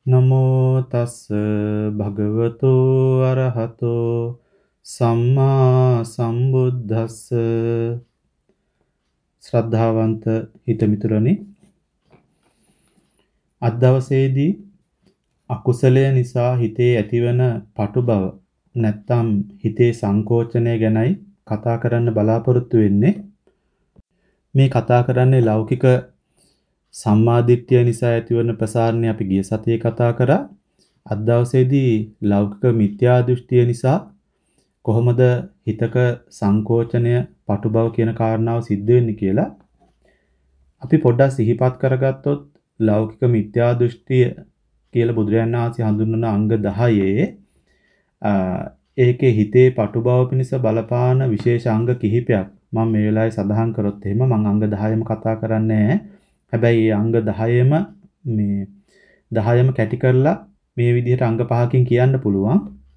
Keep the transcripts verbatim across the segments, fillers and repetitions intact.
නමෝ තස් භගවතු අරහතෝ සම්මා සම්බුද්දස්ස. ශ්‍රද්ධාවන්ත හිතමිතුරනි, අද දවසේදී අකුසලය නිසා හිතේ ඇතිවන පටු බව නැත්තම් හිතේ සංකෝචනය ගැනයි කතා කරන්න බලාපොරොත්තු වෙන්නේ. මේ කතා කරන්නේ ලෞකික සම්මාදිට්ඨිය නිසා ඇතිවන ප්‍රසාරණය අපි ගිය සතියේ කතා කරා. අද දවසේදී ලෞකික මිත්‍යා දෘෂ්ටිය නිසා කොහොමද හිතක සංකෝචනය පටු බව කියන කාරණාව සිද්ධ වෙන්නේ කියලා අපි පොඩ්ඩක් සිහිපත් කරගත්තොත් ලෞකික මිත්‍යා දෘෂ්ටිය කියලා බුදුරජාණන් වහන්සේ හඳුන්වන අංග දහයේ ඒකේ හිතේ පටු බව පිණිස බලපාන විශේෂ අංග කිහිපයක් මම මේ වෙලාවේ සඳහන් කරොත් එහෙම මම අංග දහයම කතා කරන්නේ නැහැ. හැබැයි මේ අංග දහයම මේ දහයම කැටි කරලා මේ විදිහට අංග පහකින් කියන්න පුළුවන්.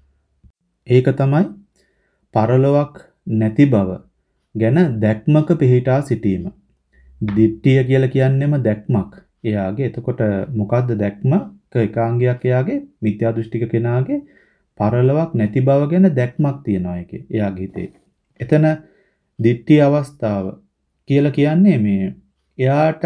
ඒක තමයි පරලොවක් නැති බව ගැන දැක්මක පිහිටා සිටීම. දිට්ඨිය කියලා කියන්නේම දැක්මක්. එයාගේ එතකොට මොකද්ද දැක්ම? ඒකාංගයක් එයාගේ මිත්‍යා දෘෂ්ටික කෙනාගේ පරලොවක් නැති බව ගැන දැක්මක් තියනවා ඒකේ. එයාගේ හිතේ. එතන දිට්ඨි අවස්ථාව කියලා කියන්නේ මේ එයාට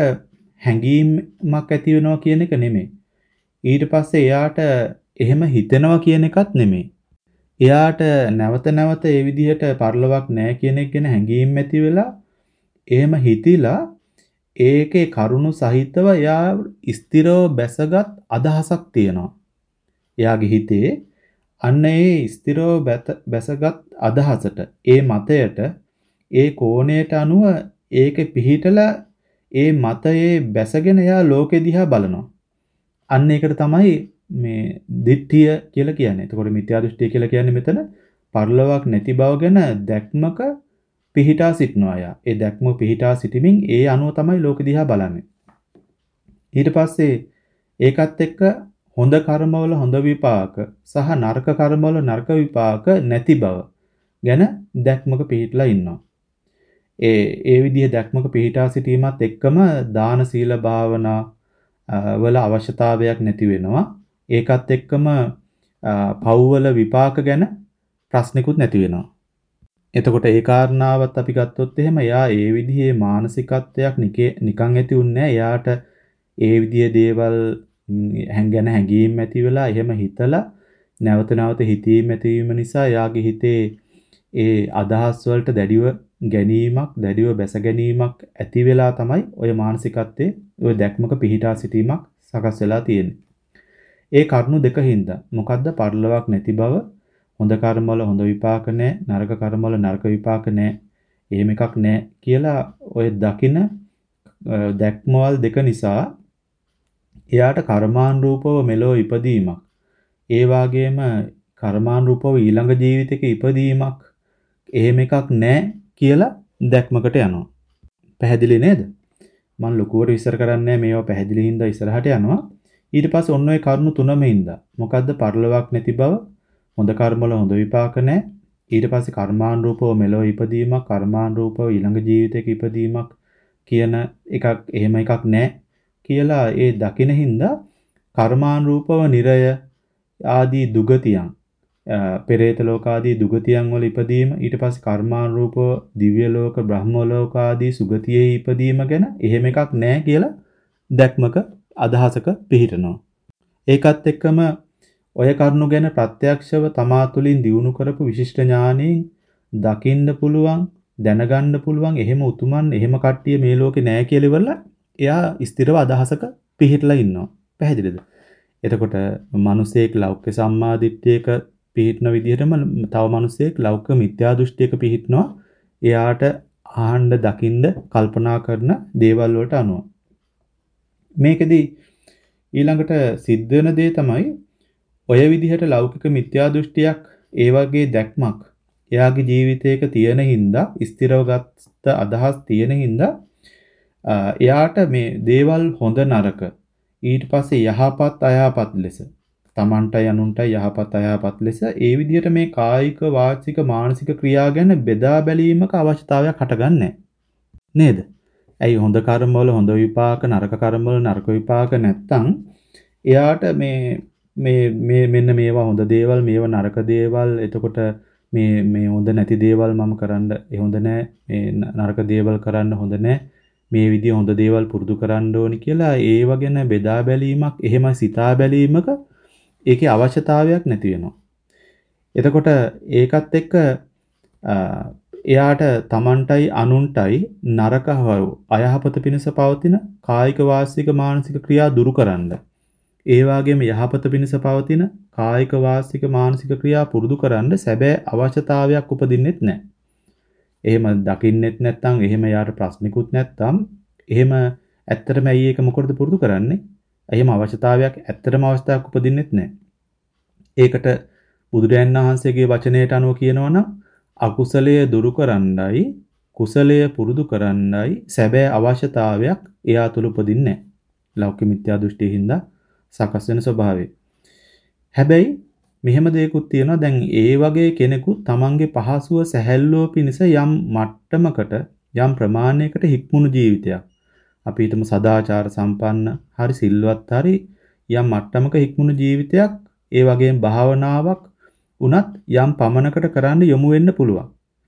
හැඟීමක් ඇති වෙනවා කියන එක නෙමෙයි. ඊට පස්සේ එයාට එහෙම හිතෙනවා කියන එකත් නෙමෙයි. එයාට නැවත නැවත ඒ විදිහට පරලොවක් නැහැ කියන එක ගැන හැඟීම් ඇති වෙලා එහෙම හිතිලා ඒකේ කරුණු සහිතව එයා ස්ථිරව බැසගත් අදහසක් තියෙනවා. එයාගේ හිතේ අන්න ඒ ස්ථිරව බැසගත් අදහසට, ඒ මතයට, ඒ කෝණයට අනුව ඒකේ පිහිටලා ඒ මතයේ බැසගෙන එයා ලෝකෙ දිහා බලනවා. අන්න ඒකට තමයි මේ දිට්ඨිය කියලා කියන්නේ. එතකොට මිත්‍යා දෘෂ්ටිය කියලා කියන්නේ මෙතන පරලොවක් නැති බව ගැන දැක්මක පිහිටා සිටනවා යා. ඒ දැක්ම පිහිටා සිටීමෙන් ඒ අනුව තමයි ලෝක දිහා බලන්නේ. ඊට පස්සේ ඒකත් එක්ක හොඳ කර්මවල හොඳ විපාක සහ නරක කර්මවල නරක විපාක නැති බව ගැන දැක්මක පිහිටලා ඉන්නවා. ඒ ඒ විදිහ දැක්මක පිහිටා සිටීමත් එක්කම දාන සීල භාවනා වල අවශ්‍යතාවයක් නැති වෙනවා. ඒකත් එක්කම පව්වල විපාක ගැන ප්‍රශ්නිකුත් නැති වෙනවා. එතකොට ඒ කාරණාවත් අපි ගත්තොත් එහෙම එයා ඒ විදිහේ මානසිකත්වයක් නිකන් ඇති උන්නේ නැහැ. එයාට ඒ විදිහේ දේවල් ගැන හැඟීම් ඇති වෙලා එහෙම හිතලා නැවත නැවත හිතීම ඇතිවීම නිසා එයාගේ හිතේ ඒ අදහස් වලට දැඩිව ගැනීමක්, දැඩිව බැස ගැනීමක් ඇති වෙලා තමයි ওই මානසිකත්වයේ ওই දැක්මක පිහිටා සිටීමක් සකස් වෙලා තියෙන්නේ. ඒ කරුණු දෙකින්ද මොකද්ද? පරලොවක් නැති බව, හොඳ කර්මවල හොඳ විපාක නැහැ, නරක කර්මවල නරක විපාක නැහැ, එහෙම එකක් නැහැ කියලා ඔය දකින දැක්මවල දෙක නිසා එයාට කර්මානුරූපව මෙලෝ ඉපදීමක්, ඒ වගේම කර්මානුරූපව ඊළඟ ජීවිතයක ඉපදීමක් එහෙම එකක් නැහැ කියලා දැක්මකට යනවා. පැහැදිලි නේද? මම ලොකුවට විස්තර කරන්නේ මේවා පැහැදිලි හින්දා ඉස්සරහට යනවා. ඊට පස්සේ ඔන්න ඔය කරුණු තුනම හින්දා මොකද්ද? පරලොවක් නැති බව, හොඳ කර්මවල හොඳ විපාක නැහැ. ඊට පස්සේ කර්මානුරූපව මෙලොව ඉපදීමක්, කර්මානුරූපව ඊළඟ ජීවිතයක ඉපදීමක් කියන එකක් එහෙම එකක් නැහැ කියලා ඒ දකින හින්දා කර්මානුරූපව නිරය ආදී දුගතියන්, පෙරේත ලෝක ආදී දුගතියන් වල ඉපදීම, ඊට පස්සේ කර්මානුරූපව දිව්‍ය ලෝක, බ්‍රහ්ම ලෝක ආදී සුගතියේ ඉපදීම ගැන එහෙම එකක් නැහැ කියලා දැක්මක අදහසක පිහිටනවා. ඒකත් එක්කම ඔය කරුණු ගැන ප්‍රත්‍යක්ෂව තමා තුළින් දියුණු කරපු විශිෂ්ට ඥානයෙන් දකින්න පුළුවන්, දැනගන්න පුළුවන් එහෙම උතුමන් එහෙම කට්ටිය මේ ලෝකේ නැහැ කියලා ඉවරලා එයා ස්ථිරව අදහසක පිහිටලා ඉන්නවා. පැහැදිලිද? එතකොට මිනිසෙක් ලෞකික සම්මාදිට්ඨියක පිහිටන විදිහටම තව මිනිසෙක් ලෞකික මිත්‍යා දෘෂ්ටියක පිහිටනවා. එයාට ආහන්න, දකින්න, කල්පනා කරන දේවල් වලට අනුව. මේකෙදි ඊළඟට සිද්ධ වෙන දේ තමයි ඔය විදිහට ලෞකික මිත්‍යා දෘෂ්ටියක්, ඒ වගේ දැක්මක් එයාගේ ජීවිතයක තියෙන හින්දා, ස්ථිරව ගත්ත අදහස් තියෙන හින්දා එයාට මේ දේවල් හොඳ නරක, ඊට පස්සේ යහපත් අයහපත් ලෙස, Tamanටයි අනුන්ටයි යහපත් අයහපත් ලෙස ඒ විදිහට මේ කායික, වාචික, මානසික ක්‍රියා ගැන බෙදා බැලීමක අවශ්‍යතාවයක් හටගන්නේ නේද? ඇයි හොඳ කර්මවල හොඳ විපාක, නරක කර්මවල නරක විපාක නැත්තම් එයාට මේ මේ මේ මෙන්න මේවා හොඳ දේවල් මේවා නරක දේවල් එතකොට මේ මේ හොඳ නැති දේවල් මම කරන්න ඒ හොඳ නැහැ මේ නරක දේවල් කරන්න හොඳ නැහැ මේ විදිය හොඳ දේවල් පුරුදු කරන්න ඕනි කියලා ඒව ගැන බෙදා බැලීමක් එහෙම සිතා බැලීමක ඒකේ අවශ්‍යතාවයක් නැති වෙනවා. එතකොට ඒකත් එක්ක එයාට තමන්ටයි අනුන්ටයි නරක අයහපත පිණිස පවතින කායික වාචික මානසික ක්‍රියා දුරු කරන්න. ඒ වගේම යහපත පිණිස පවතින කායික වාචික මානසික ක්‍රියා පුරුදු කරන්න සැබෑ අවශ්‍යතාවයක් උපදින්නෙත් නැහැ. එහෙම දකින්නෙත් නැත්නම් එහෙම යාට ප්‍රශ්නිකුත් නැත්නම් එහෙම ඇත්තටම ඇයි ඒක මොකටද පුරුදු කරන්නේ? එහෙම අවශ්‍යතාවයක් ඇත්තටම අවස්ථාවක් උපදින්නෙත් නැහැ. ඒකට බුදුරජාණන් වහන්සේගේ වචනයට අනුව කියනවා නම් අකුසලය දුරු කරන්නයි කුසලය පුරුදු කරන්නයි සැබෑ අවශ්‍යතාවයක් එයා තුල උපදින්නේ නැහැ. ලෞකික මිත්‍යා දෘෂ්ටියෙන් හින්දා සකස් වෙන ස්වභාවය. හැබැයි මෙහෙම දෙයක්ත් තියෙනවා දැන් ඒ වගේ කෙනෙකු තමන්ගේ පහසුව සැහැල්ලුව පිණිස යම් මට්ටමකට යම් ප්‍රමාණයකට හික්මුණු ජීවිතයක්. අපි හිතමු සදාචාර සම්පන්න හරි සිල්වත් හරි යම් මට්ටමක හික්මුණු ජීවිතයක් ඒ වගේම භාවනාවක් උනත් යම් පමනකට කරන්න යොමු වෙන්න පුළුවන්.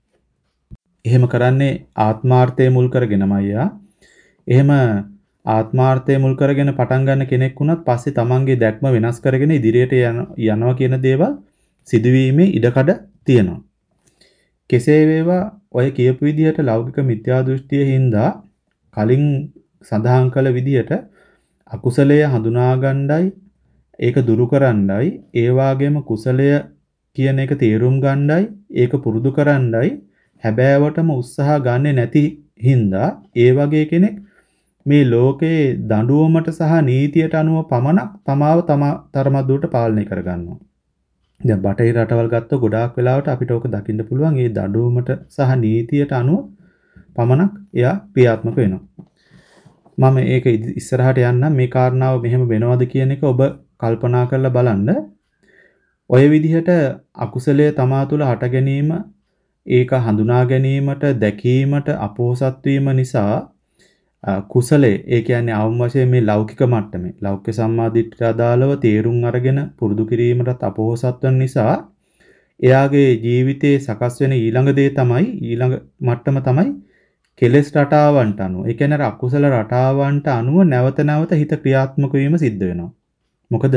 එහෙම කරන්නේ ආත්මාර්ථය මුල් කරගෙනමයි යා. එහෙම ආත්මාර්ථය මුල් කරගෙන පටන් ගන්න කෙනෙක් වුණත් පස්සේ තමන්ගේ දැක්ම වෙනස් කරගෙන ඉදිරියට යනවා කියන දේවල් සිදුවීමේ ඉඩකඩ තියෙනවා. කෙසේ වේවා ඔය කියපු විදිහට ලෞකික මිත්‍යා දෘෂ්ටියේ හින්දා කලින් සඳහන් කළ විදිහට අකුසලය හඳුනා ගන්නයි ඒක දුරු කරන්නයි ඒ වගේම කුසලය කියන එක තේරුම් ගන්නයි ඒක පුරුදු කරන්නයි හැබෑවටම උත්සාහ ගන්නෙ නැති හින්දා ඒ වගේ කෙනෙක් මේ ලෝකයේ දඬුවමට සහ නීතියට අනුව පමණක් තමාව තම තරමක් දුරට පාලනය කරගන්නවා. දැන් බටහිර රටවල් ගත්තොත් ගොඩාක් වෙලාවට අපිට ඕක දකින්න පුළුවන් මේ දඬුවමට සහ නීතියට අනුව පමණක් එයා ක්‍රියාත්මක වෙනවා. මම ඒක ඉස්සරහට යන්නම් මේ කාරණාව මෙහෙම වෙනවද කියන එක ඔබ කල්පනා කරලා බලන්න. ඔය විදිහට අකුසලයේ තමා තුළ හට ගැනීම ඒක හඳුනා ගැනීමට දැකීමට අපොහසත් වීම නිසා කුසලයේ ඒ කියන්නේ අවම වශයෙන් මේ ලෞකික මට්ටමේ ලෞකික සම්මාදිට්ඨියට අදාළව තේරුම් අරගෙන පුරුදු කිරීමටත් අපොහසත් වෙන නිසා එයාගේ ජීවිතයේ සකස් වෙන ඊළඟ දේ තමයි ඊළඟ මට්ටම තමයි කෙලෙස් රටාවන්ට අනුව. ඒ කියන්නේ අකුසල රටාවන්ට අනුව නැවත නැවත හිත ක්‍රියාත්මක වීම සිද්ධ වෙනවා. මොකද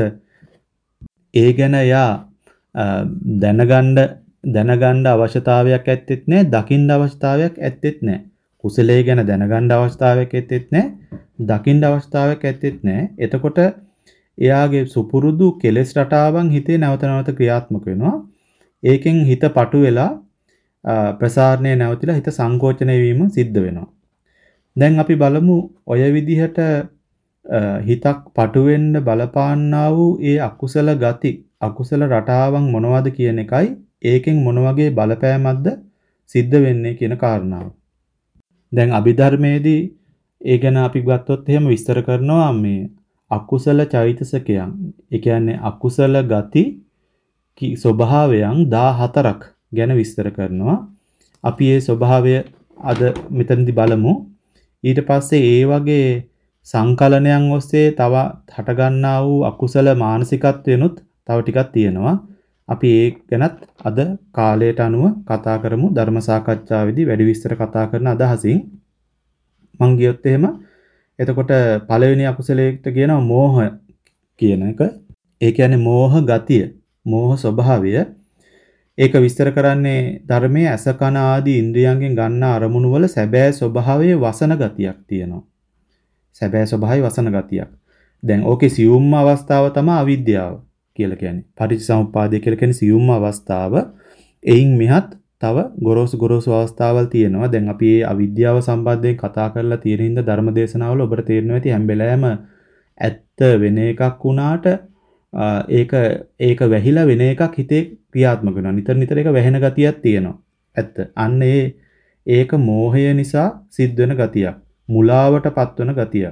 ඒ ගැන යා දැනගන්න දැනගන්න අවශ්‍යතාවයක් ඇත්තෙත් නැහැ, දකින්න අවශ්‍යතාවයක් ඇත්තෙත් නැහැ. කුසලයේ ගැන දැනගන්න අවස්ථාවක් ඇත්තෙත් නැහැ, දකින්න අවස්ථාවක් ඇත්තෙත් නැහැ. එතකොට එයාගේ සුපුරුදු කෙලෙස් රටාවන් හිතේ නැවත නැවත ක්‍රියාත්මක වෙනවා. ඒකෙන් හිත පටු වෙලා ප්‍රසාරණය නැවතිලා හිත සංකෝචනය වීම සිද්ධ වෙනවා. දැන් අපි බලමු ඔය විදිහට හිතක් පටු වෙන්න බලපාන්නා වූ ඒ අකුසල ගති, අකුසල රටාවන් මොනවද කියන එකයි ඒකෙන් මොන වගේ බලපෑමක්ද සිද්ධ වෙන්නේ කියන කාරණාව. දැන් අභිධර්මයේදී ඒ ගැන අපි ගත්තොත් එහෙම විස්තර කරනවා මේ අකුසල චෛතසිකයන්. ඒ කියන්නේ අකුසල ගති ස්වභාවයන් දාහතරක් ගැන විස්තර කරනවා. අපි මේ ස්වභාවය අද මෙතනදී බලමු. ඊට පස්සේ ඒ වගේ සංකලනයන් ඔස්සේ තව හට ගන්නා වූ අකුසල මානසිකත්වෙනුත් තව ටිකක් තියෙනවා. අපි ඒක ගැනත් අද කාලයට අනුව කතා කරමු. ධර්ම සාකච්ඡාවේදී වැඩි විස්තර කතා කරන අදහසින් මං ගියොත් එහෙම එතකොට පළවෙනි අකුසලයට කියනවා මෝහ කියන එක. ඒ කියන්නේ මෝහ ගතිය, මෝහ ස්වභාවය. ඒක විස්තර කරන්නේ ධර්මයේ අස කන ආදී ඉන්ද්‍රියයන්ගෙන් ගන්න අරමුණු වල සැබෑ ස්වභාවයේ වසන ගතියක් තියෙනවා. සැබෑ ස්වභාවයේ වසන ගතියක්. දැන් ඕකේ සියුම්ම අවස්ථාව තමයි අවිද්‍යාව කියලා කියන්නේ. පටිච්චසමුප්පාදය කියලා කියන්නේ සියුම්ම අවස්ථාව. එයින් මෙහත් තව ගොරෝසු ගොරෝසු අවස්ථාවල් තියෙනවා. දැන් අපි මේ අවිද්‍යාව සම්බන්ධයෙන් කතා කරලා තියෙන හින්දා ධර්මදේශනාවල ඔබට තේරෙනවා ඇති හැම වෙලාවෙම ඇත්ත වෙන එකක් වුණාට ඒක ඒක වැහිලා වෙන එකක් හිතේ ක්‍රියාත්මක වෙනවා. නිතර නිතර ඒක වැහෙන ගතියක් තියෙනවා. ඇත්ත. අන්න ඒ ඒක මෝහය නිසා සිද්ධ වෙන ගතියක්. මුලාවටපත් වෙන ගතියක්.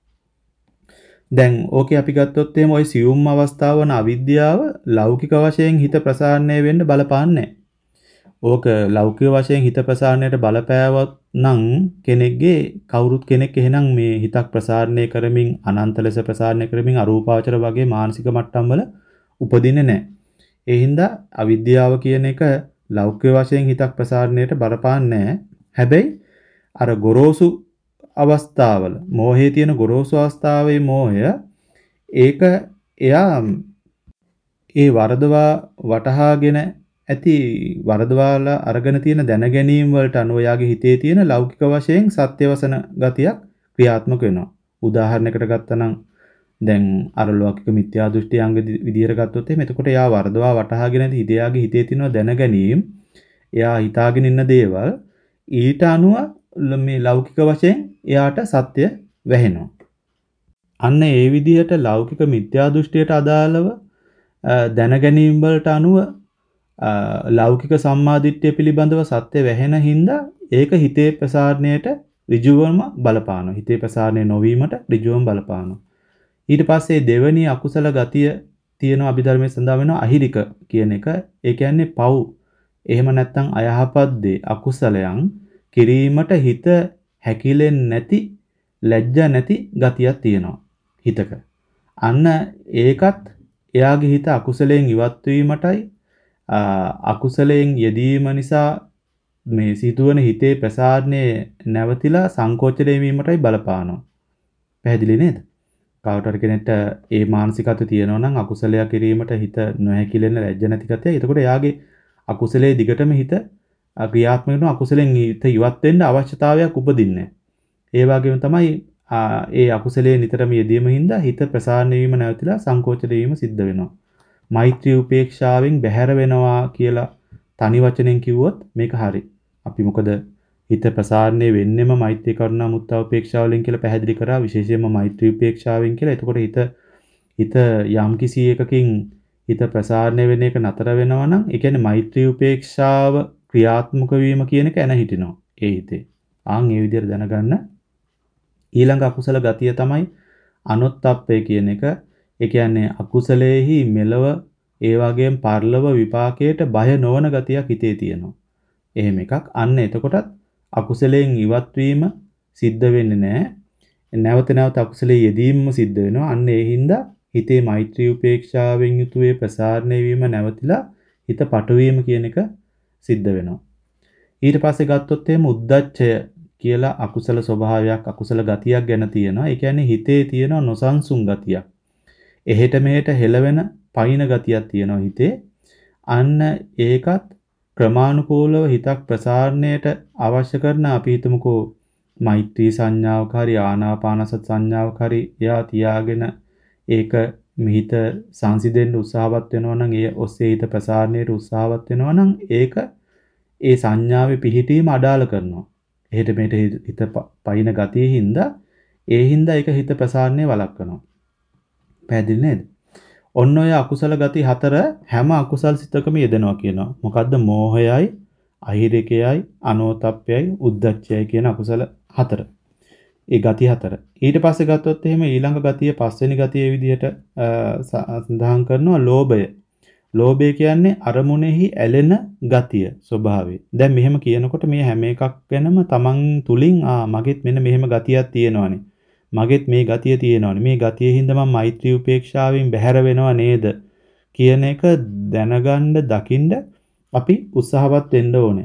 දැන් ඕකේ අපි ගත්තොත් එහෙම ওই සියුම් අවස්ථාව වන අවිද්‍යාව ලෞකික වශයෙන් හිත ප්‍රසාරණය වෙන්න බලපාන්නේ. ඕක ලෞකික වශයෙන් හිත ප්‍රසාරණයට බලපෑවත් නම් කෙනෙක්ගේ කවුරුත් කෙනෙක් එහෙනම් මේ හිතක් ප්‍රසාරණය කරමින් අනන්ත ලෙස ප්‍රසාරණය කරමින් අරූපාවචර වගේ මානසික මට්ටම් වල උපදින්නේ නැහැ. ඒ හින්දා අවිද්‍යාව කියන එක ලෞකික වශයෙන් හිතක් ප්‍රසාරණයට බලපාන්නේ නැහැ. හැබැයි අර ගොරෝසු අවස්ථාවල මෝහයේ තියෙන ගොරෝසු අවස්ථාවේ මෝහය ඒක එයා ඒ වරදවා වටහාගෙන ඇති වරදවාලා අරගෙන තියෙන දැනගැනීම් වලට අනුව යාගේ හිතේ තියෙන ලෞකික වශයෙන් සත්‍යවසන ගතියක් ක්‍රියාත්මක වෙනවා. උදාහරණයකට ගත්තනම් දැන් අර ලෞකික මිත්‍යා දෘෂ්ටි අංග විදියට ගත්තොත් එහෙනම් එතකොට යා වරදවා වටහාගෙන ඇති හිතයාගේ හිතේ තියෙන දැනගැනීම් එයා හිතාගෙන ඉන්න දේවල් ඊට අනුව මේ ලෞකික වශයෙන් එයාට සත්‍ය වැහෙනවා. අන්න ඒ විදිහට ලෞකික මිත්‍යා දෘෂ්ටියට අදාළව දැනගැනීම් වලට අනුව ලෞකික සම්මාදිට්ඨිය පිළිබඳව සත්‍ය වැහෙන හින්දා ඒක හිතේ ප්‍රසාරණයට ඍජුවම බලපානවා. හිතේ ප්‍රසාරණය නොවීමට ඍජුවම බලපානවා. ඊට පස්සේ දෙවෙනි අකුසල ගතිය තියෙන අභිධර්මයේ සඳහන් වෙනවා අහිරික කියන එක. ඒ කියන්නේ පව්. එහෙම නැත්නම් අයහපත් දේ අකුසලයන් කිරීමට හිත හැකිලෙන්නේ නැති ලැජ්ජා නැති ගතියක් තියෙනවා හිතක. අන්න ඒකත් එයාගේ හිත අකුසලයෙන් ඉවත් වීමටයි අකුසලයෙන් යෙදීම නිසා මේ සිදුවන හිතේ ප්‍රසාරණය නැවතිලා සංකෝචනය වීමටයි බලපානවා. පැහැදිලි නේද? කවුරුහරි කෙනෙක්ට ඒ මානසිකත්වය තියෙනවා නම් අකුසලයක් කිරීමට හිත නොහැකිලෙන ලැජ්ජ නැති ගතිය. එතකොට එයාගේ අකුසලයේ දිගටම හිත ක්‍රියාත්මක වෙනවා. අකුසලෙන් හිත ඉවත් වෙන්න අවශ්‍යතාවයක් උපදින්නේ. ඒ වගේම තමයි ඒ අකුසලයේ නිතරම යෙදීම හින්දා හිත ප්‍රසාරණය වීම නැවතිලා සංකෝචනය වීම සිද්ධ වෙනවා. මෛත්‍රී උපේක්ෂාවෙන් බැහැර වෙනවා කියලා තනි වචනෙන් කිව්වොත් මේක හරි. අපි මොකද හිත ප්‍රසාරණය වෙන්නෙම මෛත්‍රී කරුණා මුත්තා උපේක්ෂාව වලින් කියලා පැහැදිලි කරා විශේෂයෙන්ම මෛත්‍රී උපේක්ෂාවෙන් කියලා. එතකොට හිත හිත යම් කිසි එකකින් හිත ප්‍රසාරණය වෙන එක නතර වෙනවා නම් ඒ කියන්නේ මෛත්‍රී උපේක්ෂාව ක්‍රියාත්මක වීම කියන එක එන හිටිනවා ඒ හිතේ. ආන් ඒ විදිහට දැනගන්න. ඊළඟ අකුසල ගතිය තමයි අනොත්ප්පේ කියන එක. ඒ කියන්නේ අකුසලයේහි මෙලව ඒ වගේම පරලව විපාකයට බය නොවන ගතියක් හිතේ තියෙනවා. එහෙම එකක්. අන්න එතකොටත් අකුසලයෙන් ඉවත් වීම සිද්ධ වෙන්නේ නැහැ. නැවත නැවත අකුසලයේ යෙදීමම සිද්ධ වෙනවා. අන්න ඒ හින්දා හිතේ මෛත්‍රී උපේක්ෂාවෙන් යුතු වේ ප්‍රසාරණය වීම නැවතිලා හිත පටවීම කියන එක සිද්ධ වෙනවා. ඊට පස්සේ ගත්තොත් එහෙම උද්දච්චය කියලා අකුසල ස්වභාවයක් අකුසල ගතියක් ගැන තියෙනවා. ඒ කියන්නේ හිතේ තියෙන නොසන්සුන් ගතියක්. එහෙට මෙහෙට හෙලවෙන පයින් ගතියක් තියෙනවා හිතේ. අන්න ඒකත් ක්‍රමානුකූලව හිතක් ප්‍රසාරණයට අවශ්‍ය කරන අපි හිතමුකෝ මෛත්‍රී සංඥාවක හරි ආනාපානසති සංඥාවක හරි එයා තියාගෙන ඒක මිහිත සංසිඳෙන්න උත්සාහවත් වෙනවා නම් ඒ ඔස්සේ හිත ප්‍රසාරණයට උත්සාහවත් වෙනවා නම් ඒක ඒ සංඥාවේ පිහිටීම අඩාල කරනවා. එහෙට මෙහෙට හිත පයින් ගතියේ හින්දා ඒ හින්දා ඒක හිත ප්‍රසාරණය වළක්වනවා. පැහැදිලි නේද? ඔන්න ඔය අකුසල ගති හතර හැම අකුසල් සිතකම යෙදෙනවා කියනවා. මොකද්ද? මෝහයයි, අහිරිකයයි, අනෝතප්පයයි, උද්ධච්චයයි කියන අකුසල හතර. ඒ ගති හතර. ඊට පස්සේ ගත්තොත් එහෙම ඊළඟ ගතිය පස්වෙනි ගතියේ විදිහට සඳහන් කරනවා ලෝභය. ලෝභය කියන්නේ අරමුණෙහි ඇලෙන ගතිය ස්වභාවය. දැන් මෙහෙම කියනකොට මේ හැම එකක් ගැනම තමන් තුලින් ආ මගෙත් මෙන්න මෙහෙම ගතියක් තියෙනවානේ. මගෙත් මේ ගතිය තියෙනවානේ. මේ ගතිය හින්දා මම මෛත්‍රී උපේක්ෂාවෙන් බැහැර වෙනව නේද කියන එක දැනගන්න දකින්න අපි උත්සාහවත් වෙන්න ඕනේ.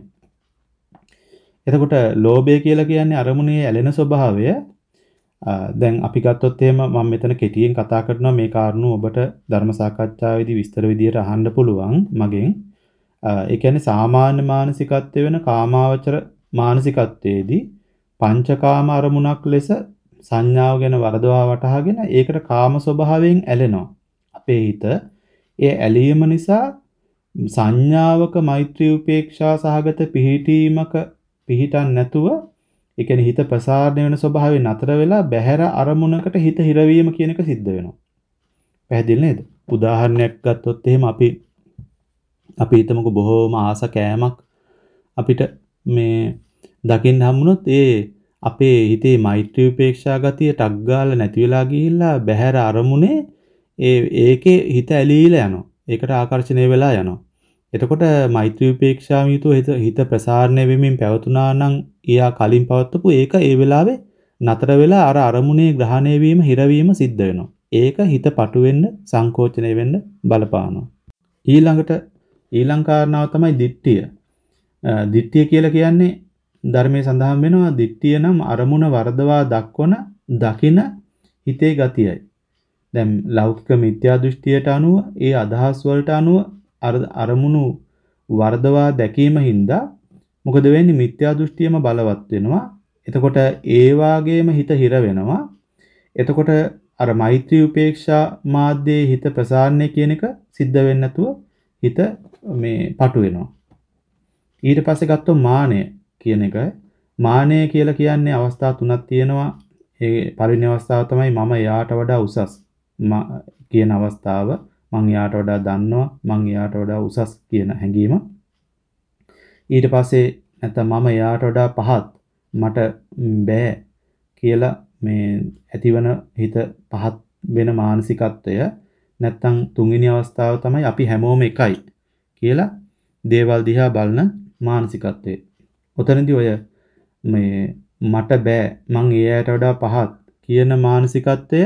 එතකොට ලෝභය කියලා කියන්නේ අරමුණේ ඇලෙන ස්වභාවය. දැන් අපි ගත්තොත් එහෙම මම මෙතන කෙටියෙන් කතා කරනවා මේ කාරණු ඔබට ධර්ම සාකච්ඡාවේදී විස්තර විදියට අහන්න පුළුවන් මගෙන්. ඒ කියන්නේ සාමාන්‍ය මානසිකත්වයේ වෙන කාමාවචර මානසිකත්වයේදී පංචකාම අරමුණක් ලෙස සංඥාව ගැන වරදවා වටහාගෙන ඒකට කාම ස්වභාවයෙන් ඇලෙනවා. අපේ හිත ඒ ඇලීම නිසා සංඥාවක මෛත්‍රී උපේක්ෂා සහගත පිහිටීමක පිහිටන් නැතුව ඒ කියන්නේ හිත ප්‍රසාරණය වෙන ස්වභාවයෙන් නතර වෙලා බහැර අරමුණකට හිත හිරවීම කියන එක සිද්ධ වෙනවා. පැහැදිලි නේද? උදාහරණයක් ගත්තොත් එහෙම අපි අපි හිතමුකෝ බොහෝම ආස කෑමක් අපිට මේ දකින්න හම්බුනොත් ඒ අපේ හිතේ මෛත්‍රී උපේක්ෂා ගතිය ටක් ගාලා නැති වෙලා ගිහිල්ලා බහැර අරමුණේ ඒ ඒකේ හිත ඇලීලා යනවා. ඒකට ආකර්ෂණය වෙලා යනවා. එතකොට මෛත්‍රී උපේක්ෂාව යුතුව හිත හිත ප්‍රසාරණය වෙමින් පැවතුනා නම් එයා කලින් පවත්වපු ඒක ඒ වෙලාවේ නතර වෙලා අර අරමුණේ ග්‍රහණය වීම හිරවීම සිද්ධ වෙනවා. ඒක හිත පටු වෙන්න සංකෝචනය වෙන්න බලපානවා. ඊළඟට ඊළඟ කාරණාව තමයි දිට්ඨිය. දිට්ඨිය කියලා කියන්නේ ධර්මයේ සඳහන් වෙනවා දිට්ඨිය නම් අරමුණ වර්ධවා දක්වන දකින හිතේ ගතියයි. දැන් ලෞකික මිත්‍යා දෘෂ්ටියට අනුව ඒ අදහස් වලට අනුව අරමුණු වර්ධවා දැකීම හින්දා මොකද වෙන්නේ මිත්‍යා දෘෂ්ටියම බලවත් වෙනවා. එතකොට ඒ වාගේම හිත හිර වෙනවා. එතකොට අර මෛත්‍රී උපේක්ෂා මාධ්‍යයේ හිත ප්‍රසාරණය කියන එක සිද්ධ වෙන්නේ නැතුව හිත මේ පටු වෙනවා. ඊට පස්සේ ගත්තොත් මානය කියන එක. මානය කියලා කියන්නේ අවස්ථා තුනක් තියෙනවා. ඒ පළවෙනි අවස්ථාව තමයි මම යාට වඩා උසස් කියන අවස්ථාව. මං යාට වඩා දන්නවා මං යාට වඩා උසස් කියන හැඟීම. ඊට පස්සේ නැත්නම් මම යාට වඩා පහත් මට බෑ කියලා මේ ඇතිවන හිත පහත් වෙන මානසිකත්වය. නැත්නම් තුන්වෙනි අවස්ථාව තමයි අපි හැමෝම එකයි කියලා දේවල් දිහා බලන මානසිකත්වය. ඔතනදී ඔය මේ මට බෑ මං එයාට වඩා පහත් කියන මානසිකත්වය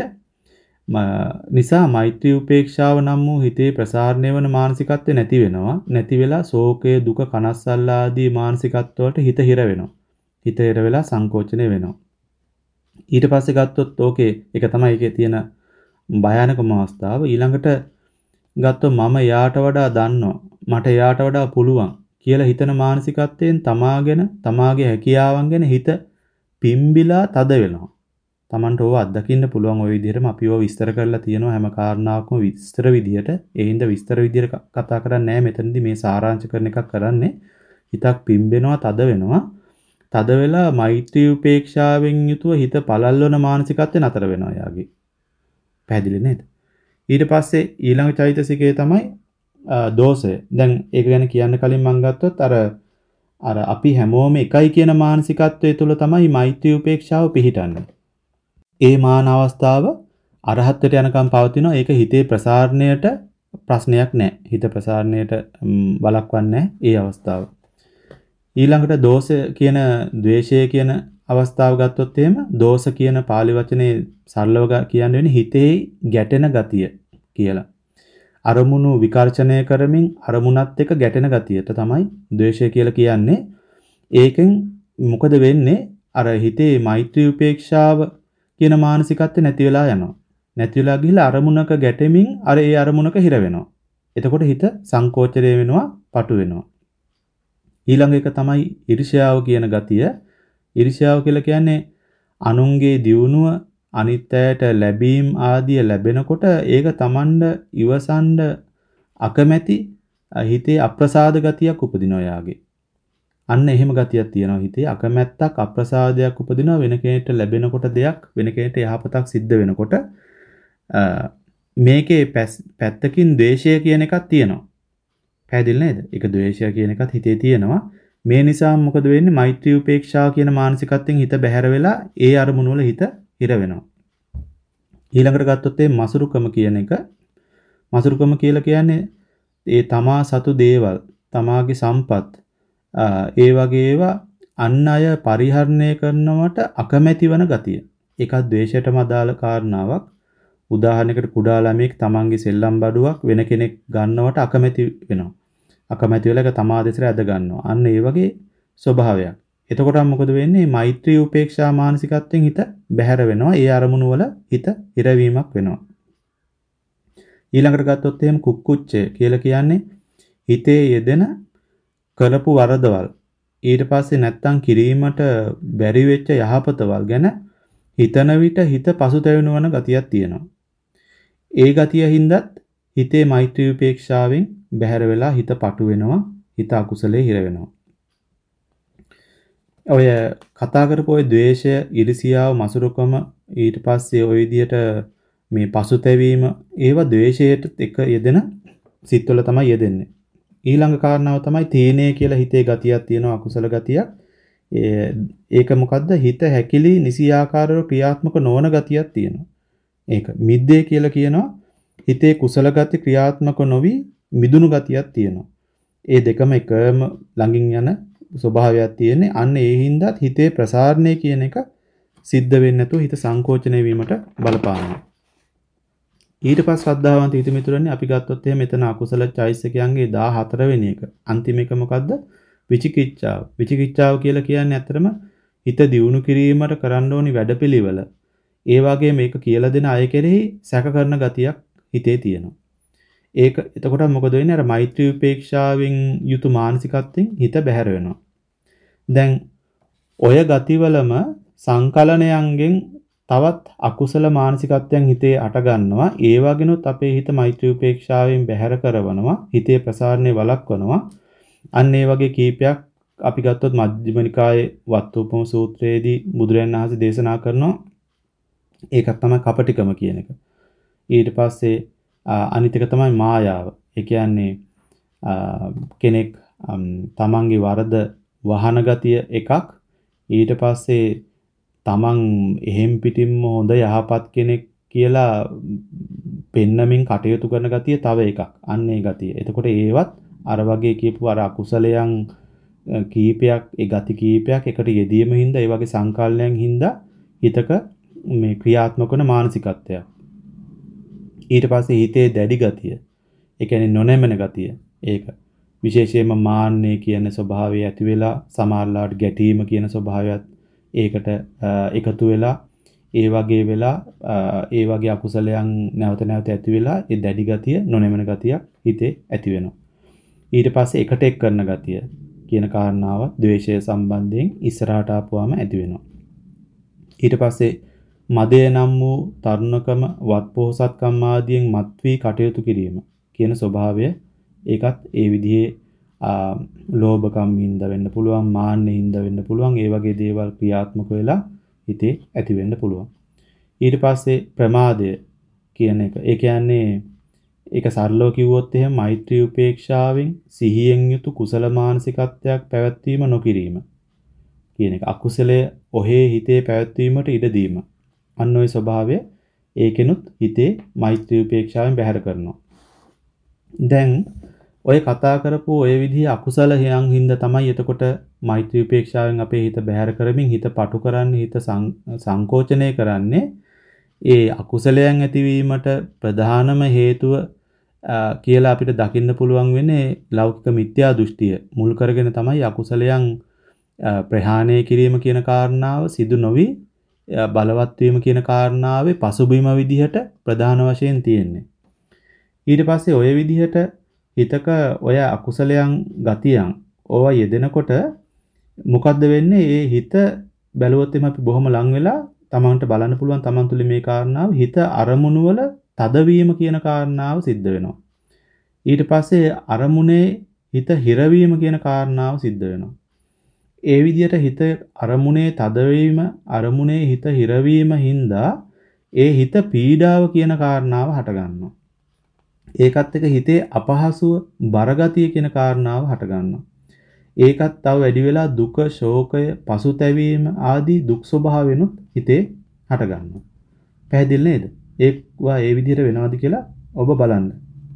නිසා මෛත්‍රී උපේක්ෂාව නම් වූ හිතේ ප්‍රසාරණය වන මානසිකත්වය නැති වෙනවා. නැති වෙලා ශෝකය දුක කනස්සල්ල ආදී මානසිකත්ව වලට හිත හිර වෙනවා. හිත හිර වෙලා සංකෝචනය වෙනවා. ඊට පස්සේ ගත්තොත් ඕකේ ඒක තමයි ඒකේ තියෙන භයානකම අවස්ථාව. ඊළඟට ගත්තොත් මම යාට වඩා දන්නවා මට යාට වඩා පුළුවන් කියලා හිතන මානසිකත්වයෙන් තමාගෙන තමාගේ හැකියාවන් ගැන හිත පිම්බිලා තද වෙනවා. Tamanට ඕව අත්දකින්න පුළුවන් ওই විදිහටම අපි ඕව විස්තර කරලා තියෙනවා හැම කාරණාවකම විස්තර විදිහට. ඒ හින්දා විස්තර විදිහට කතා කරන්නේ නැහැ මෙතනදී මේ සාරාංශ කරන එකක් කරන්නේ. හිතක් පිම්බෙනවා තද වෙනවා. තද වෙලා මෛත්‍රී උපේක්ෂාවෙන් යුතුව හිත පළල්වන මානසිකත්වේ නතර වෙනවා යාගේ. පැහැදිලි නේද? ඊට පස්සේ ඊළඟ චෛතසිකය තමයි දෝෂය. දැන් ඒක ගැන කියන්න කලින් මම ගත්තොත් අර අර අපි හැමෝම එකයි කියන මානසිකත්වයේ තුල තමයි මෛත්‍රී උපේක්ෂාව පිහිටන්නේ. ඒ මාන අවස්ථාව අරහත්ත්වයට යනකම් පවතිනවා. ඒක හිතේ ප්‍රසාරණයට ප්‍රශ්නයක් නැහැ. හිත ප්‍රසාරණයට බලක්වන්නේ ඒ අවස්ථාව. ඊළඟට දෝෂ කියන ද්වේෂය කියන අවස්ථාව ගත්තොත් එහෙම දෝෂ කියන පාලි වචනේ සරලව කියන්නේ වෙන්නේ හිතේ ගැටෙන ගතිය කියලා. අරමුණු විකර්ෂණය කරමින් අරමුණත් එක්ක ගැටෙන ගතියට තමයි ද්වේෂය කියලා කියන්නේ. ඒකෙන් මොකද වෙන්නේ? අර හිතේ මෛත්‍රී උපේක්ෂාව කියන මානසිකත්වය නැති වෙලා යනවා. නැති වෙලා ගිහිල්ලා අරමුණක ගැටෙමින් අර ඒ අරමුණක හිර වෙනවා. එතකොට හිත සංකෝචනය වෙනවා, පටු වෙනවා. ඊළඟ එක තමයි ඊර්ෂ්‍යාව කියන ගතිය. ඊර්ෂ්‍යාව කියලා කියන්නේ අනුන්ගේ දියුණුව අනිත් අයට ලැබීම් ආදිය ලැබෙනකොට ඒක Tamand ඉවසන්න අකමැති හිතේ අප්‍රසාද ගතියක් උපදිනවා යාගේ. අන්න එහෙම ගතියක් තියෙනවා හිතේ අකමැත්තක් අප්‍රසාදයක් උපදිනවා වෙන කෙනෙක්ට ලැබෙනකොට දෙයක් වෙන කෙනෙක්ට යහපතක් සිද්ධ වෙනකොට මේකේ පැත්තකින් ද්වේෂය කියන එකක් තියෙනවා. පැහැදිලි නේද? ඒක ද්වේෂය කියන එකත් හිතේ තියෙනවා. මේ නිසා මොකද වෙන්නේ? මෛත්‍රී උපේක්ෂාව කියන මානසිකත්වයෙන් හිත බැහැර වෙලා ඒ අරමුණු වල හිත හිර වෙනවා. ඊළඟට ගත්තොත් මේ මසුරුකම කියන එක මසුරුකම කියලා කියන්නේ ඒ තමා සතු දේවල්, තමාගේ සම්පත් ඒ වගේ ඒවා අන් අය පරිහරණය කරනවට අකමැති වන ගතිය. ඒකත් ද්වේෂයටම අදාළ කාරණාවක්. උදාහරණයකට කුඩා ළමයෙක් තමන්ගේ සෙල්ලම් බඩුවක් වෙන කෙනෙක් ගන්නවට අකමැති වෙනවා. අකමැති වෙලා ඒක තමා දෙසට ඇද ගන්නවා. අන්න ඒ වගේ ස්වභාවයක්. එතකොට මොකද වෙන්නේ? මෛත්‍රී උපේක්ෂා මානසිකත්වයෙන් හිත බැහැර වෙනවා. ඒ අරමුණු වල හිත හිරවීමක් වෙනවා. ඊළඟට ගත්තොත් එහෙම කුක්කුච්චය කියලා කියන්නේ හිතේ යෙදෙන කරපු වරදවල් ඊට පස්සේ නැත්තම් කිරීමට බැරි වෙච්ච යහපතවල් ගැන හිතන විට හිත පසුතැවෙන ගතියක් තියෙනවා. ඒ ගතිය හින්දාත් හිතේ මෛත්‍රී උපේක්ෂාවෙන් බැහැර වෙලා හිත පටු වෙනවා. හිත අකුසලයේ හිර වෙනවා. ඔය කතා කරපු ඔය ද්වේෂය, ඉරිසියාව, මසුරුකම ඊට පස්සේ ඔය විදිහට මේ පසුතැවීම ඒවා ද්වේෂයට එක යෙදෙන සිත්වල තමයි යෙදෙන්නේ. ඊළඟ කාරණාව තමයි තීනය කියලා හිතේ ගතියක් තියෙනවා අකුසල ගතියක්. ඒක මොකද්ද? හිත හැකිලි නිසියාකාරව ක්‍රියාත්මක නොවන ගතියක් තියෙනවා. ඒක මිද්දේ කියලා කියනවා. හිතේ කුසල ගති ක්‍රියාත්මක නොවි මිදුණු ගතියක් තියෙනවා. ඒ දෙකම එකම ළඟින් යන ස්වභාවයක් තියෙන්නේ. අන්න ඒ හින්දාත් හිතේ ප්‍රසාරණය කියන එක සිද්ධ වෙන්නේ නැතුව හිත සංකෝචනය වීමට බලපානවා. ඊට පස්සේ ශ්‍රද්ධාවන්ත හිත මිතුරන්නේ අපි ගත්තොත් එහෙම මෙතන අකුසල චෛසිකයන්ගේ දාහතර වෙනි එක. අන්තිම එක මොකද්ද? විචිකිච්ඡාව. විචිකිච්ඡාව කියලා කියන්නේ ඇත්තටම හිත දියුණු කිරීමට කරන්න ඕනි වැඩපිළිවෙල. ඒ වගේ මේක කියලා දෙන අය කෙරෙහි සැක කරන ගතියක් හිතේ තියෙනවා. ඒක එතකොට මොකද වෙන්නේ? අර මෛත්‍රී උපේක්ෂාවෙන් යුතු මානසිකත්වයෙන් හිත බැහැර වෙනවා. දැන් ඔය ගතිවලම සංකලනයන්ගෙන් තවත් අකුසල මානසිකත්වයන් හිතේ අට ගන්නවා. ඒ වගේනොත් අපේ හිත මෛත්‍රී උපේක්ෂාවෙන් බැහැර කරවනවා. හිතේ ප්‍රසාරණය වළක්වනවා. අන්න ඒ වගේ කීපයක් අපි ගත්තොත් මජ්ක්‍ධිම නිකායේ වත්තුපම සූත්‍රයේදී බුදුරජාණන් වහන්සේ දේශනා කරනවා. ඒකක් තමයි කපටිකම කියන එක. ඊට පස්සේ අනිත් එක තමයි මායාව. ඒ කියන්නේ කෙනෙක් තමන්ගේ වරද වහන ගතිය එකක්. ඊට පස්සේ තමන් එහෙම් පිටින්ම හොඳ යහපත් කෙනෙක් කියලා පෙන්නමින් කටයුතු කරන ගතිය තව එකක්. අන්න ඒ ගතිය. එතකොට ඒවත් අර වගේ කියපු අර අකුසලයන් කීපයක් ඒ ගති කීපයක් එකට යෙදීම හින්දා ඒ වගේ සංකල්පයන් හින්දා හිතක මේ ක්‍රියාත්මක වන මානසිකත්වයක්. ඊට පස්සේ හිතේ දැඩි ගතිය. ඒ කියන්නේ නොනැමෙන ගතිය. ඒක විශේෂයෙන්ම මාන්නය කියන ස්වභාවය ඇති වෙලා සමහරලාට ගැටීම කියන ස්වභාවයත් ඒකට එකතු වෙලා ඒ වගේ වෙලා ඒ වගේ අකුසලයන් නැවත නැවත ඇති වෙලා ඒ දැඩි ගතිය නොනැමෙන ගතියක් හිතේ ඇති වෙනවා. ඊට පස්සේ එකට එක් කරන ගතිය කියන කාරණාව ද්වේෂය සම්බන්ධයෙන් ඉස්සරහට ආපුවාම ඇති වෙනවා. ඊට පස්සේ මදය නම් වූ තරුණකම වත්පොහසත්කම් ආදියෙන් මත් වී කටයුතු කිරීම කියන ස්වභාවය ඒකත් ඒ විදිහේ ලෝභකම් හින්දා වෙන්න පුළුවන්, මාන්නෙ හින්දා වෙන්න පුළුවන්. ඒ වගේ දේවල් ක්‍රියාත්මක වෙලා හිතේ ඇති වෙන්න පුළුවන්. ඊට පස්සේ ප්‍රමාදය කියන එක. ඒ කියන්නේ ඒක සරලව කිව්වොත් එහෙම මෛත්‍රී උපේක්ෂාවෙන් සිහියෙන් යුතු කුසල මානසිකත්වයක් පැවැත්වීම නොකිරීම කියන එක. අකුසලයේ ඔහේ හිතේ පැවැත්වීමට ඉඩ දීම. අන්න ওই ස්වභාවය ඒකෙනුත් හිතේ මෛත්‍රී උපේක්ෂාවෙන් බැහැර කරනවා. දැන් ඔය කතා කරපු ඔය විදිහේ අකුසල හේයන් හින්දා තමයි එතකොට මෛත්‍රී උපේක්ෂාවෙන් අපේ හිත බැහැර කරමින් හිත පටු කරන්නේ, හිත සංකෝචනය කරන්නේ. ඒ අකුසලයන් ඇතිවීමට ප්‍රධානම හේතුව කියලා අපිට දකින්න පුළුවන් වෙන්නේ ලෞකික මිත්‍යා දෘෂ්ටිය මුල් කරගෙන තමයි අකුසලයන් ප්‍රහාණය කිරීම කියන කාරණාව සිදු නොවි බලවත් වීම කියන කාරණාවේ පසුබිම විදිහට ප්‍රධාන වශයෙන් තියෙන්නේ. ඊට පස්සේ ඔය විදිහට හිතක ඔය අකුසලයන් ගතියන් ඕවා යෙදෙනකොට මොකද්ද වෙන්නේ? ඒ හිත බැලුවොත් එimhe අපි බොහොම ලං වෙලා තමන්ට බලන්න පුළුවන් තමන් තුළ මේ කාරණාව හිත අරමුණු වල තදවීම කියන කාරණාව සිද්ධ වෙනවා. ඊට පස්සේ අරමුණේ හිත හිරවීම කියන කාරණාව සිද්ධ වෙනවා. ඒ විදිහට හිත අරමුණේ තදවීම, අරමුණේ හිත හිරවීම හින්දා ඒ හිත පීඩාව කියන කාරණාව හට ගන්නවා. ඒකත් එක්ක හිතේ අපහසුව, බරගතිය කියන කාරණාව හට ගන්නවා. ඒකත් තව වැඩි වෙලා දුක, ශෝකය, පසුතැවීම ආදී දුක් ස්වභාවෙනුත් හිතේ හට ගන්නවා. පැහැදිලි නේද? ඒවා ඒ විදිහට වෙනවද කියලා ඔබ බලන්න.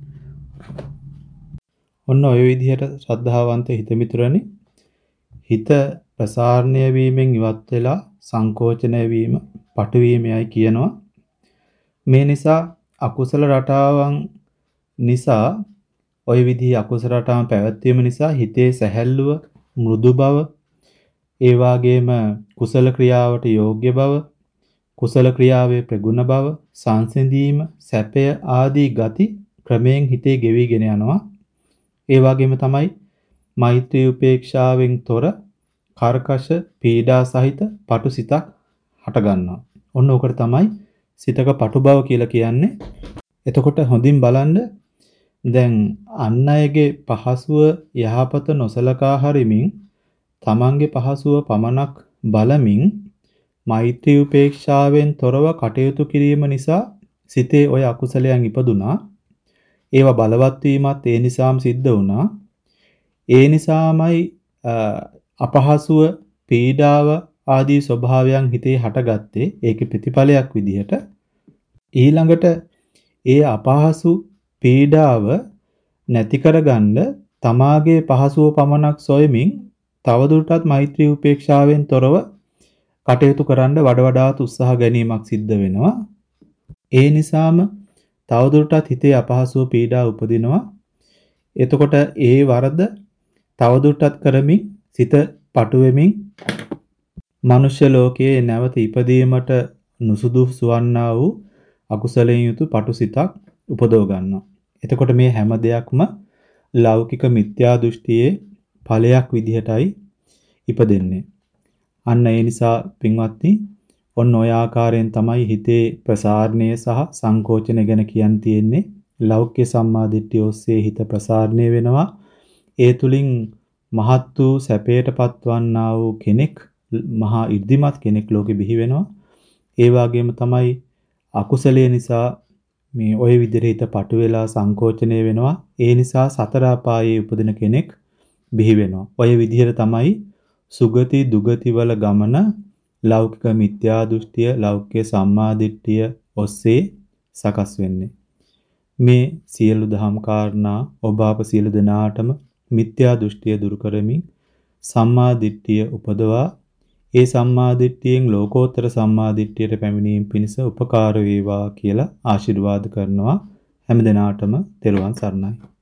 ඔන්න ඔය විදිහට ශ්‍රද්ධාවන්ත හිත මිතුරනි, හිත ප්‍රසාරණය වීමෙන් ඉවත් වෙලා සංකෝචනය වීම, පටුවීමයි කියනවා. මේ නිසා අකුසල රටාවන් නිසා ඔය විදිහේ අකුසල රටාවන් පැවැත්වීම නිසා හිතේ සැහැල්ලුව, මෘදු බව, ඒ වගේම කුසල ක්‍රියාවට යෝග්‍ය බව, කුසල ක්‍රියාවේ ප්‍රගුණ බව, සංසිඳීම, සැපය ආදී ගති ක්‍රමයෙන් හිතේ ගෙවිගෙන යනවා. ඒ වගේම තමයි මෛත්‍රී උපේක්ෂාවෙන් තොර කර්කශ, පීඩා සහිත පටු සිතක් හට ගන්නවා. ඔන්න ඕකට තමයි සිතක පටු බව කියලා කියන්නේ. එතකොට හොඳින් බලන්න, දැන් අන් අයගේ පහසුව යහපත නොසලකා හරිමින් තමන්ගේ පහසුව පමණක් බලමින් මෛත්‍රී උපේක්ෂාවෙන් තොරව කටයුතු කිරීම නිසා සිතේ ඔය අකුසලයන් ඉපදුනා. ඒවා බලවත් වීමත් ඒ නිසාම සිද්ධ වුණා. ඒ නිසාමයි අපහසුව, පීඩාව ආදී ස්වභාවයන් හිතේ හටගත්තේ. ඒකේ ප්‍රතිඵලයක් විදිහට ඊළඟට ඒ අපහසු, පීඩාව නැති කරගන්න තමාගේ පහසුව පමණක් සොයමින් තවදුරටත් මෛත්‍රී උපේක්ෂාවෙන් තොරව කටයුතු කරන්න වඩ වඩාත් උත්සාහ ගැනීමක් සිද්ධ වෙනවා. ඒ නිසාම තවදුරටත් හිතේ අපහසුව පීඩා උපදිනවා. එතකොට ඒ වරද තවදුරටත් කරමින් සිත පටු වෙමින් මනුෂ්‍ය ලෝකයේ නැවත ඉපදීමට නුසුදුසු වන්නා වූ අකුසලයෙන් යුතු පටු සිතක් උපදව ගන්නවා. එතකොට මේ හැම දෙයක්ම ලෞකික මිත්‍යා දෘෂ්ටියේ ඵලයක් විදිහටයි ඉපදෙන්නේ. අන්න ඒ නිසා පින්වත්නි ඔන්න ඔය ආකාරයෙන් තමයි හිතේ ප්‍රසාරණය සහ සංකෝචනය ගැන කියන්න තියෙන්නේ. ලෞකික සම්මාදිට්ඨිය ඔස්සේ හිත ප්‍රසාරණය වෙනවා. ඒ තුලින් මහත් වූ සැපයට පත්වන්නා වූ කෙනෙක්, මහා ඉර්ධිමත් කෙනෙක් ලෝකෙ බිහි වෙනවා. ඒ වගේම තමයි අකුසලයේ නිසා මේ ওই විදිහට හිත පටු වෙලා සංකෝචනය වෙනවා. ඒ නිසා සතර අපායේ උපදින කෙනෙක් බිහි වෙනවා. ඔය විදිහට තමයි සුගති දුගති වල ගමන ලෞකික මිත්‍යා දෘෂ්ටිය, ලෞකික සම්මාදිට්ඨිය ඔස්සේ සකස් වෙන්නේ. මේ සියලු දහම් කාරණා ඔබ අප සියලු දෙනාටම මිත්‍යා දෘෂ්ටිය දුරු කරමින් සම්මා දිට්ඨිය උපදවා ඒ සම්මා දිට්ඨියෙන් ලෝකෝත්තර සම්මා දිට්ඨියට පැමිණීම පිණිස උපකාර වේවා කියලා ආශිර්වාද කරනවා. හැම දිනාටම තෙරුවන් සරණයි.